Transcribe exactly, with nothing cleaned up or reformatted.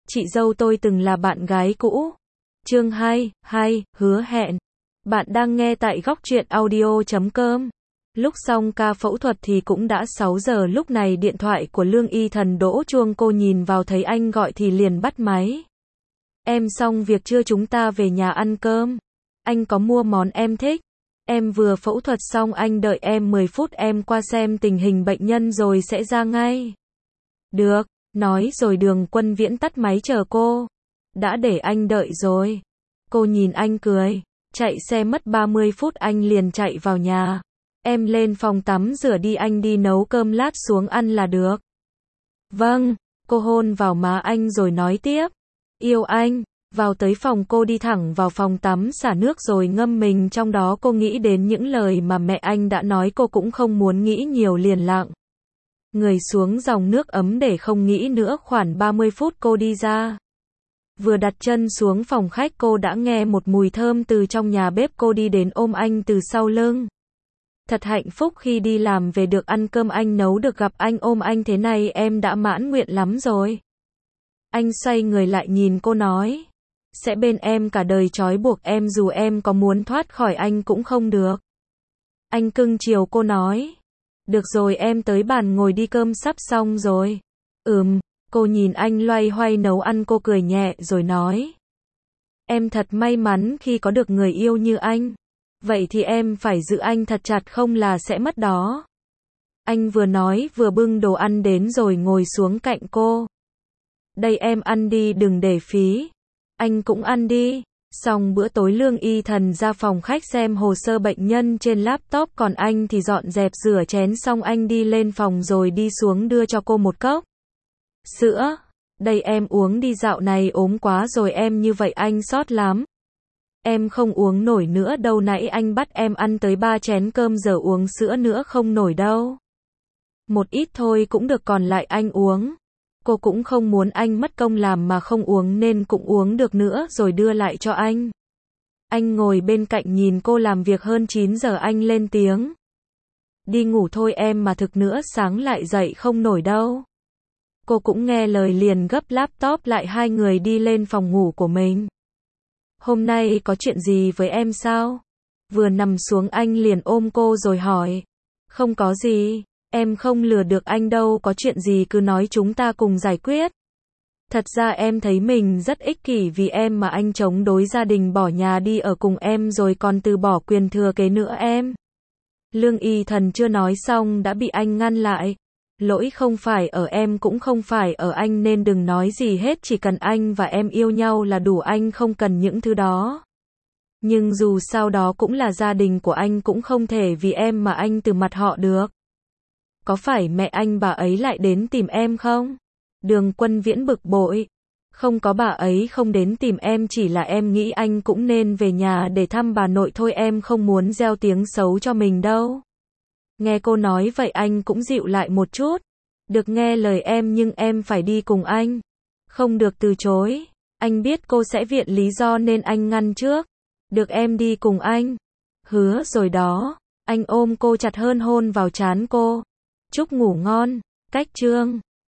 chị dâu tôi từng là bạn gái cũ. Chương hai, hai, hứa hẹn. Bạn đang nghe tại góc truyện audio chấm com. Lúc xong ca phẫu thuật thì cũng đã sáu giờ, lúc này điện thoại của Lương Y Thần đổ chuông, cô nhìn vào thấy anh gọi thì liền bắt máy. Em xong việc chưa, chúng ta về nhà ăn cơm. Anh có mua món em thích. Em vừa phẫu thuật xong, anh đợi em mười phút, em qua xem tình hình bệnh nhân rồi sẽ ra ngay. Được, nói rồi Đường Quân Viễn tắt máy chờ cô. Đã để anh đợi rồi. Cô nhìn anh cười. Chạy xe mất ba mươi phút anh liền chạy vào nhà. Em lên phòng tắm rửa đi, anh đi nấu cơm lát xuống ăn là được. Vâng, cô hôn vào má anh rồi nói tiếp. Yêu anh. Vào tới phòng, cô đi thẳng vào phòng tắm xả nước rồi ngâm mình trong đó. Cô nghĩ đến những lời mà mẹ anh đã nói, cô cũng không muốn nghĩ nhiều, liền lặng người xuống dòng nước ấm để không nghĩ nữa. Khoảng ba mươi phút cô đi ra. Vừa đặt chân xuống phòng khách, cô đã nghe một mùi thơm từ trong nhà bếp. Cô đi đến ôm anh từ sau lưng. Thật hạnh phúc khi đi làm về được ăn cơm anh nấu, được gặp anh, ôm anh thế này em đã mãn nguyện lắm rồi. Anh xoay người lại nhìn cô nói. Sẽ bên em cả đời, trói buộc em, dù em có muốn thoát khỏi anh cũng không được. Anh cưng chiều cô nói. Được rồi, em tới bàn ngồi đi, cơm sắp xong rồi. Ừm, cô nhìn anh loay hoay nấu ăn, cô cười nhẹ rồi nói. Em thật may mắn khi có được người yêu như anh. Vậy thì em phải giữ anh thật chặt, không là sẽ mất đó. Anh vừa nói vừa bưng đồ ăn đến rồi ngồi xuống cạnh cô. Đây em ăn đi, đừng để phí. Anh cũng ăn đi. Xong bữa tối, Lương Y Thần ra phòng khách xem hồ sơ bệnh nhân trên laptop, còn anh thì dọn dẹp rửa chén. Xong anh đi lên phòng rồi đi xuống đưa cho cô một cốc sữa. Đây em uống đi, dạo này ốm quá rồi em, như vậy anh sót lắm. Em không uống nổi nữa đâu, nãy anh bắt em ăn tới ba chén cơm, giờ uống sữa nữa không nổi đâu. Một ít thôi cũng được, còn lại anh uống. Cô cũng không muốn anh mất công làm mà không uống nên cũng uống được nữa rồi đưa lại cho anh. Anh ngồi bên cạnh nhìn cô làm việc hơn chín giờ, anh lên tiếng. Đi ngủ thôi em, mà thực nữa sáng lại dậy không nổi đâu. Cô cũng nghe lời liền gấp laptop lại, hai người đi lên phòng ngủ của mình. Hôm nay có chuyện gì với em sao? Vừa nằm xuống anh liền ôm cô rồi hỏi. Không có gì, em không lừa được anh đâu, có chuyện gì cứ nói chúng ta cùng giải quyết. Thật ra em thấy mình rất ích kỷ vì em mà anh chống đối gia đình, bỏ nhà đi ở cùng em rồi còn từ bỏ quyền thừa kế nữa em. Lương Y Thần chưa nói xong đã bị anh ngăn lại. Lỗi không phải ở em cũng không phải ở anh, nên đừng nói gì hết, chỉ cần anh và em yêu nhau là đủ, anh không cần những thứ đó. Nhưng dù sao đó cũng là gia đình của anh, cũng không thể vì em mà anh từ mặt họ được. Có phải mẹ anh bà ấy lại đến tìm em không? Đường Quân Viễn bực bội. Không có, bà ấy không đến tìm em, chỉ là em nghĩ anh cũng nên về nhà để thăm bà nội thôi, em không muốn gieo tiếng xấu cho mình đâu. Nghe cô nói vậy anh cũng dịu lại một chút. Được, nghe lời em nhưng em phải đi cùng anh. Không được từ chối. Anh biết cô sẽ viện lý do nên anh ngăn trước. Được, em đi cùng anh. Hứa rồi đó. Anh ôm cô chặt hơn, hôn vào trán cô. Chúc ngủ ngon. Cách chương